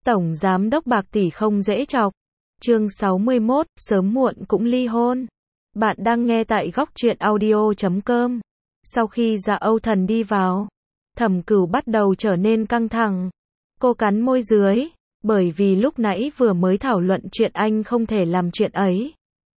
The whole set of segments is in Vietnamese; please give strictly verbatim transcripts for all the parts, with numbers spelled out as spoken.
Tổng giám đốc bạc tỷ không dễ chọc. Chương sáu mươi mốt, sớm muộn cũng ly hôn. Bạn đang nghe tại góc truyện audio chấm com. Sau khi Dạ Âu Thần đi vào, Thẩm Cửu bắt đầu trở nên căng thẳng. Cô cắn môi dưới, bởi vì lúc nãy vừa mới thảo luận chuyện anh không thể làm chuyện ấy.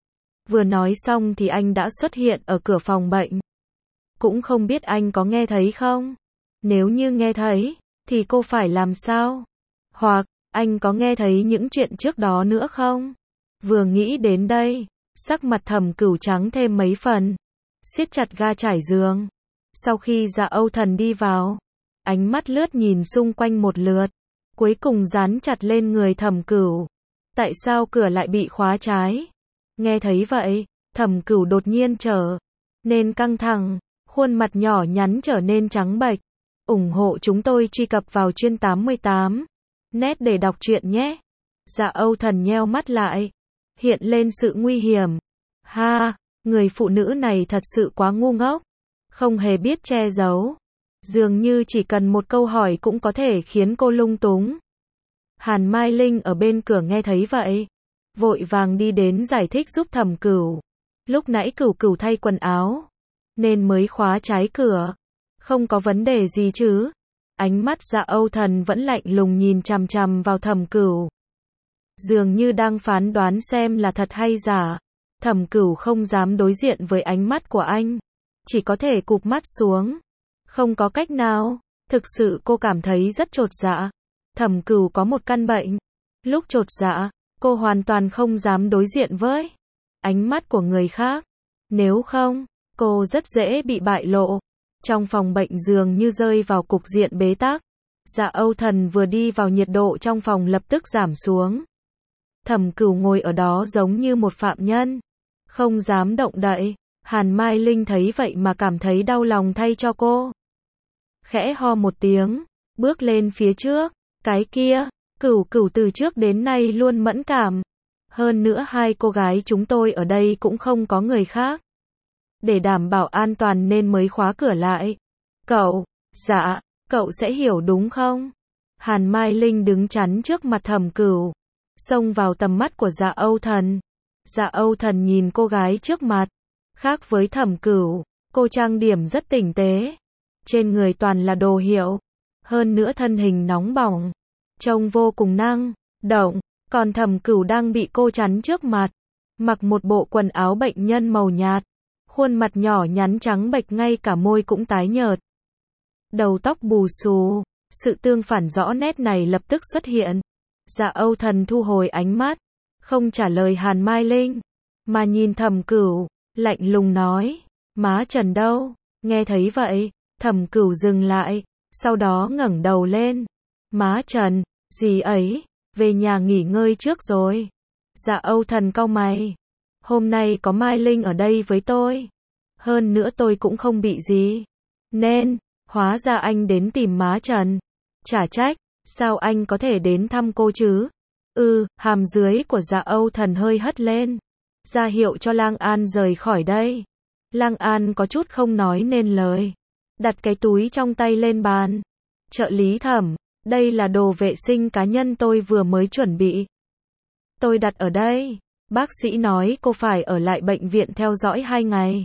Vừa nói xong thì anh đã xuất hiện ở cửa phòng bệnh. Cũng không biết anh có nghe thấy không? Nếu như nghe thấy, thì cô phải làm sao? Hoặc, anh có nghe thấy những chuyện trước đó nữa không? Vừa nghĩ đến đây, sắc mặt Thẩm Cửu trắng thêm mấy phần, siết chặt ga trải giường. Sau khi Dạ Âu Thần đi vào, ánh mắt lướt nhìn xung quanh một lượt, cuối cùng dán chặt lên người Thẩm Cửu. Tại sao cửa lại bị khóa trái? Nghe thấy vậy, Thẩm Cửu đột nhiên trở nên căng thẳng, khuôn mặt nhỏ nhắn trở nên trắng bệch. Ủng hộ chúng tôi truy cập vào chuyên tám mươi tám net để đọc truyện nhé. Dạ Âu Thần nheo mắt lại, hiện lên sự nguy hiểm. Ha, người phụ nữ này thật sự quá ngu ngốc, không hề biết che giấu. Dường như chỉ cần một câu hỏi cũng có thể khiến cô lung túng. Hàn Mai Linh ở bên cửa nghe thấy vậy, vội vàng đi đến giải thích giúp Thẩm Cửu. Lúc nãy Cửu Cửu thay quần áo, nên mới khóa trái cửa. Không có vấn đề gì chứ? Ánh mắt Dạ Âu Thần vẫn lạnh lùng nhìn chằm chằm vào Thẩm Cửu, dường như đang phán đoán xem là thật hay giả. Thẩm Cửu không dám đối diện với ánh mắt của anh, chỉ có thể cụp mắt xuống. Không có cách nào, thực sự cô cảm thấy rất chột dạ. Thẩm Cửu có một căn bệnh, lúc chột dạ, cô hoàn toàn không dám đối diện với ánh mắt của người khác. Nếu không, cô rất dễ bị bại lộ. Trong phòng bệnh dường như rơi vào cục diện bế tắc. Dạ Âu Thần vừa đi vào, nhiệt độ trong phòng lập tức giảm xuống. Thẩm Cửu ngồi ở đó giống như một phạm nhân, không dám động đậy. Hàn Mai Linh thấy vậy mà cảm thấy đau lòng thay cho cô. Khẽ ho một tiếng, bước lên phía trước. Cái kia, Cửu Cửu từ trước đến nay luôn mẫn cảm. Hơn nữa hai cô gái chúng tôi ở đây cũng không có người khác. Để đảm bảo an toàn nên mới khóa cửa lại. Cậu, dạ, cậu sẽ hiểu đúng không? Hàn Mai Linh đứng chắn trước mặt Thẩm Cửu, xông vào tầm mắt của Dạ Âu Thần. Dạ Âu Thần nhìn cô gái trước mặt. Khác với Thẩm Cửu, cô trang điểm rất tinh tế. Trên người toàn là đồ hiệu. Hơn nữa thân hình nóng bỏng, trông vô cùng năng động. Còn Thẩm Cửu đang bị cô chắn trước mặt, mặc một bộ quần áo bệnh nhân màu nhạt. Khuôn mặt nhỏ nhắn trắng bệch, ngay cả môi cũng tái nhợt. Đầu tóc bù xù, sự tương phản rõ nét này lập tức xuất hiện. Dạ Âu Thần thu hồi ánh mắt, không trả lời Hàn Mai Linh, mà nhìn Thẩm Cửu, lạnh lùng nói, má Trần đâu? Nghe thấy vậy, Thẩm Cửu dừng lại, sau đó ngẩng đầu lên. Má Trần, gì ấy, về nhà nghỉ ngơi trước rồi. Dạ Âu Thần cau mày. Hôm nay có Mai Linh ở đây với tôi. Hơn nữa tôi cũng không bị gì. Nên, hóa ra anh đến tìm má Trần. Chả trách, sao anh có thể đến thăm cô chứ? Ừ, hàm dưới của Dạ Âu Thần hơi hất lên, ra hiệu cho Lang An rời khỏi đây. Lang An có chút không nói nên lời, đặt cái túi trong tay lên bàn. Trợ lý Thẩm, đây là đồ vệ sinh cá nhân tôi vừa mới chuẩn bị. Tôi đặt ở đây. Bác sĩ nói cô phải ở lại bệnh viện theo dõi hai ngày.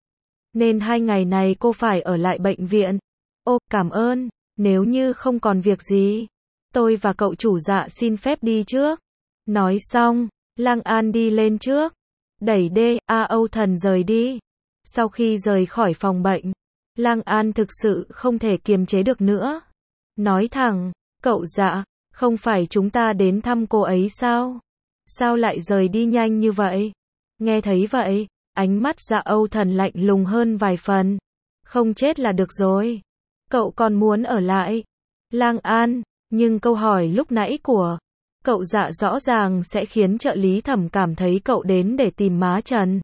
Nên hai ngày này cô phải ở lại bệnh viện. Ô, cảm ơn. Nếu như không còn việc gì, tôi và cậu chủ Dạ xin phép đi trước. Nói xong, Lang An đi lên trước, đẩy đê a Âu Thần rời đi. Sau khi rời khỏi phòng bệnh, Lang An thực sự không thể kiềm chế được nữa. Nói thẳng, cậu Dạ, không phải chúng ta đến thăm cô ấy sao? Sao lại rời đi nhanh như vậy? Nghe thấy vậy, ánh mắt Dạ Âu Thần lạnh lùng hơn vài phần. Không chết là được rồi. Cậu còn muốn ở lại? Lang An, nhưng câu hỏi lúc nãy của cậu Dạ rõ ràng sẽ khiến trợ lý Thẩm cảm thấy cậu đến để tìm má Trần.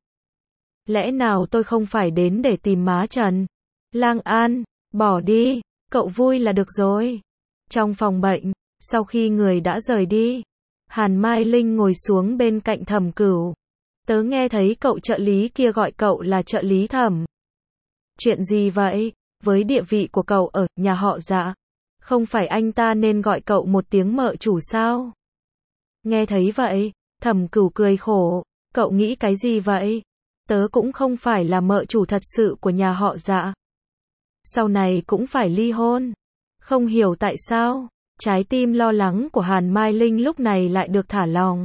Lẽ nào tôi không phải đến để tìm má Trần? Lang An, bỏ đi, cậu vui là được rồi. Trong phòng bệnh, sau khi người đã rời đi, Hàn Mai Linh ngồi xuống bên cạnh Thẩm Cửu. Tớ nghe thấy cậu trợ lý kia gọi cậu là trợ lý Thẩm. Chuyện gì vậy? Với địa vị của cậu ở nhà họ Dạ, Không phải anh ta nên gọi cậu một tiếng mợ chủ sao? Nghe thấy vậy, Thẩm Cửu cười khổ, cậu nghĩ cái gì vậy? Tớ cũng không phải là mợ chủ thật sự của nhà họ Dạ. Sau này cũng phải ly hôn. Không hiểu tại sao, trái tim lo lắng của Hàn Mai Linh lúc này lại được thả lỏng.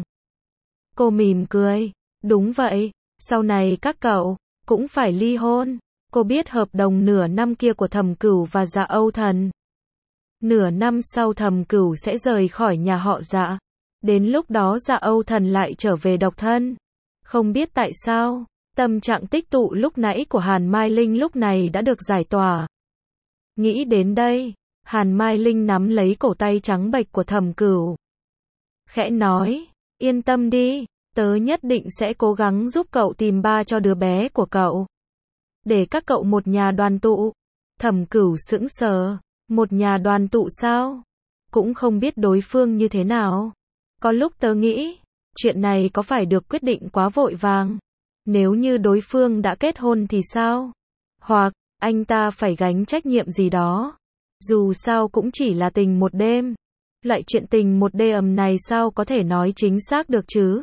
Cô mỉm cười, đúng vậy, sau này các cậu cũng phải ly hôn. Cô biết hợp đồng nửa năm kia của Thẩm Cửu và Dạ Âu Thần. Nửa năm sau Thẩm Cửu sẽ rời khỏi nhà họ Dạ. Đến lúc đó Dạ Âu Thần lại trở về độc thân. Không biết tại sao, tâm trạng tích tụ lúc nãy của Hàn Mai Linh lúc này đã được giải tỏa. Nghĩ đến đây, Hàn Mai Linh nắm lấy cổ tay trắng bệch của Thẩm Cửu. Khẽ nói, yên tâm đi, tớ nhất định sẽ cố gắng giúp cậu tìm ba cho đứa bé của cậu. Để các cậu một nhà đoàn tụ. Thẩm Cửu sững sờ, một nhà đoàn tụ sao? Cũng không biết đối phương như thế nào. Có lúc tớ nghĩ, chuyện này có phải được quyết định quá vội vàng? Nếu như đối phương đã kết hôn thì sao? Hoặc, anh ta phải gánh trách nhiệm gì đó. Dù sao cũng chỉ là tình một đêm. Loại chuyện tình một đêm này sao có thể nói chính xác được chứ?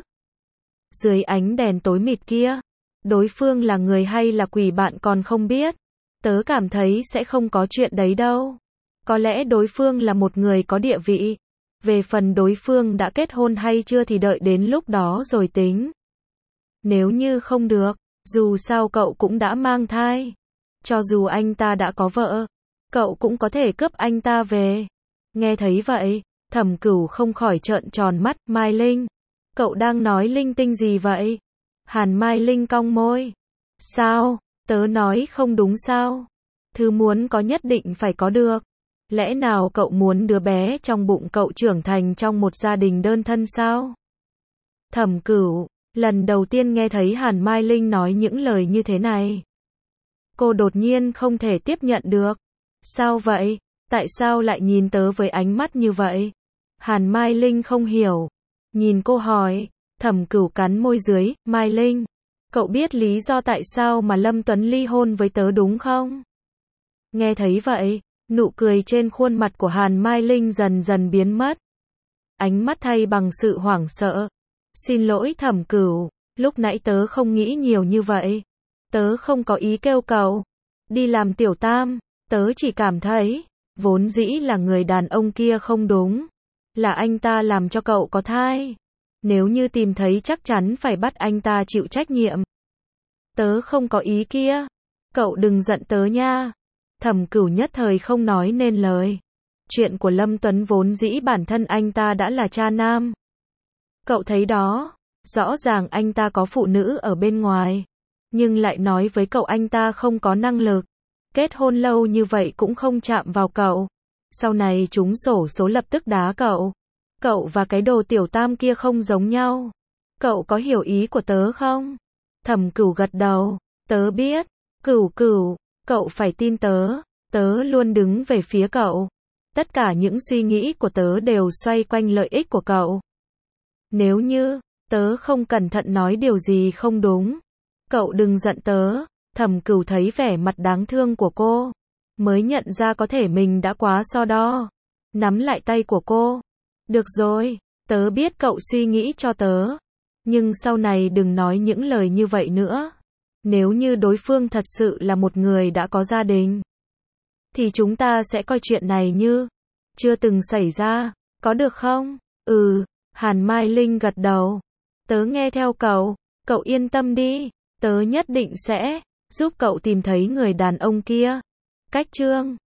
Dưới ánh đèn tối mịt kia, đối phương là người hay là quỷ bạn còn không biết. Tớ cảm thấy sẽ không có chuyện đấy đâu. Có lẽ đối phương là một người có địa vị. Về phần đối phương đã kết hôn hay chưa thì đợi đến lúc đó rồi tính. Nếu như không được, dù sao cậu cũng đã mang thai. Cho dù anh ta đã có vợ, cậu cũng có thể cướp anh ta về. Nghe thấy vậy, Thẩm Cửu không khỏi trợn tròn mắt. Mai Linh, cậu đang nói linh tinh gì vậy? Hàn Mai Linh cong môi. Sao, tớ nói không đúng sao? Thứ muốn có nhất định phải có được. Lẽ nào cậu muốn đứa bé trong bụng cậu trưởng thành trong một gia đình đơn thân sao? Thẩm Cửu, lần đầu tiên nghe thấy Hàn Mai Linh nói những lời như thế này. Cô đột nhiên không thể tiếp nhận được. Sao vậy? Tại sao lại nhìn tớ với ánh mắt như vậy? Hàn Mai Linh không hiểu. Nhìn cô hỏi, Thẩm Cửu cắn môi dưới. Mai Linh, cậu biết lý do tại sao mà Lâm Tuấn ly hôn với tớ đúng không? Nghe thấy vậy, nụ cười trên khuôn mặt của Hàn Mai Linh dần dần biến mất. Ánh mắt thay bằng sự hoảng sợ. Xin lỗi Thẩm Cửu, lúc nãy tớ không nghĩ nhiều như vậy. Tớ không có ý kêu cậu đi làm tiểu tam. Tớ chỉ cảm thấy, vốn dĩ là người đàn ông kia không đúng. Là anh ta làm cho cậu có thai. Nếu như tìm thấy chắc chắn phải bắt anh ta chịu trách nhiệm. Tớ không có ý kia. Cậu đừng giận tớ nha. Thẩm Cửu nhất thời không nói nên lời. Chuyện của Lâm Tuấn vốn dĩ bản thân anh ta đã là cha nam. Cậu thấy đó, rõ ràng anh ta có phụ nữ ở bên ngoài. Nhưng lại nói với cậu anh ta không có năng lực. Kết hôn lâu như vậy cũng không chạm vào cậu. Sau này chúng xổ số lập tức đá cậu. Cậu và cái đồ tiểu tam kia không giống nhau. Cậu có hiểu ý của tớ không? Thẩm Cửu gật đầu. Tớ biết. Cửu Cửu, cậu phải tin tớ. Tớ luôn đứng về phía cậu. Tất cả những suy nghĩ của tớ đều xoay quanh lợi ích của cậu. Nếu như tớ không cẩn thận nói điều gì không đúng, cậu đừng giận tớ. Thẩm Cửu thấy vẻ mặt đáng thương của cô, mới nhận ra có thể mình đã quá so đo. Nắm lại tay của cô. Được rồi, tớ biết cậu suy nghĩ cho tớ. Nhưng sau này đừng nói những lời như vậy nữa. Nếu như đối phương thật sự là một người đã có gia đình, thì chúng ta sẽ coi chuyện này như chưa từng xảy ra, có được không? Ừ, Hàn Mai Linh gật đầu. Tớ nghe theo cậu, cậu yên tâm đi, tớ nhất định sẽ giúp cậu tìm thấy người đàn ông kia. Cách chương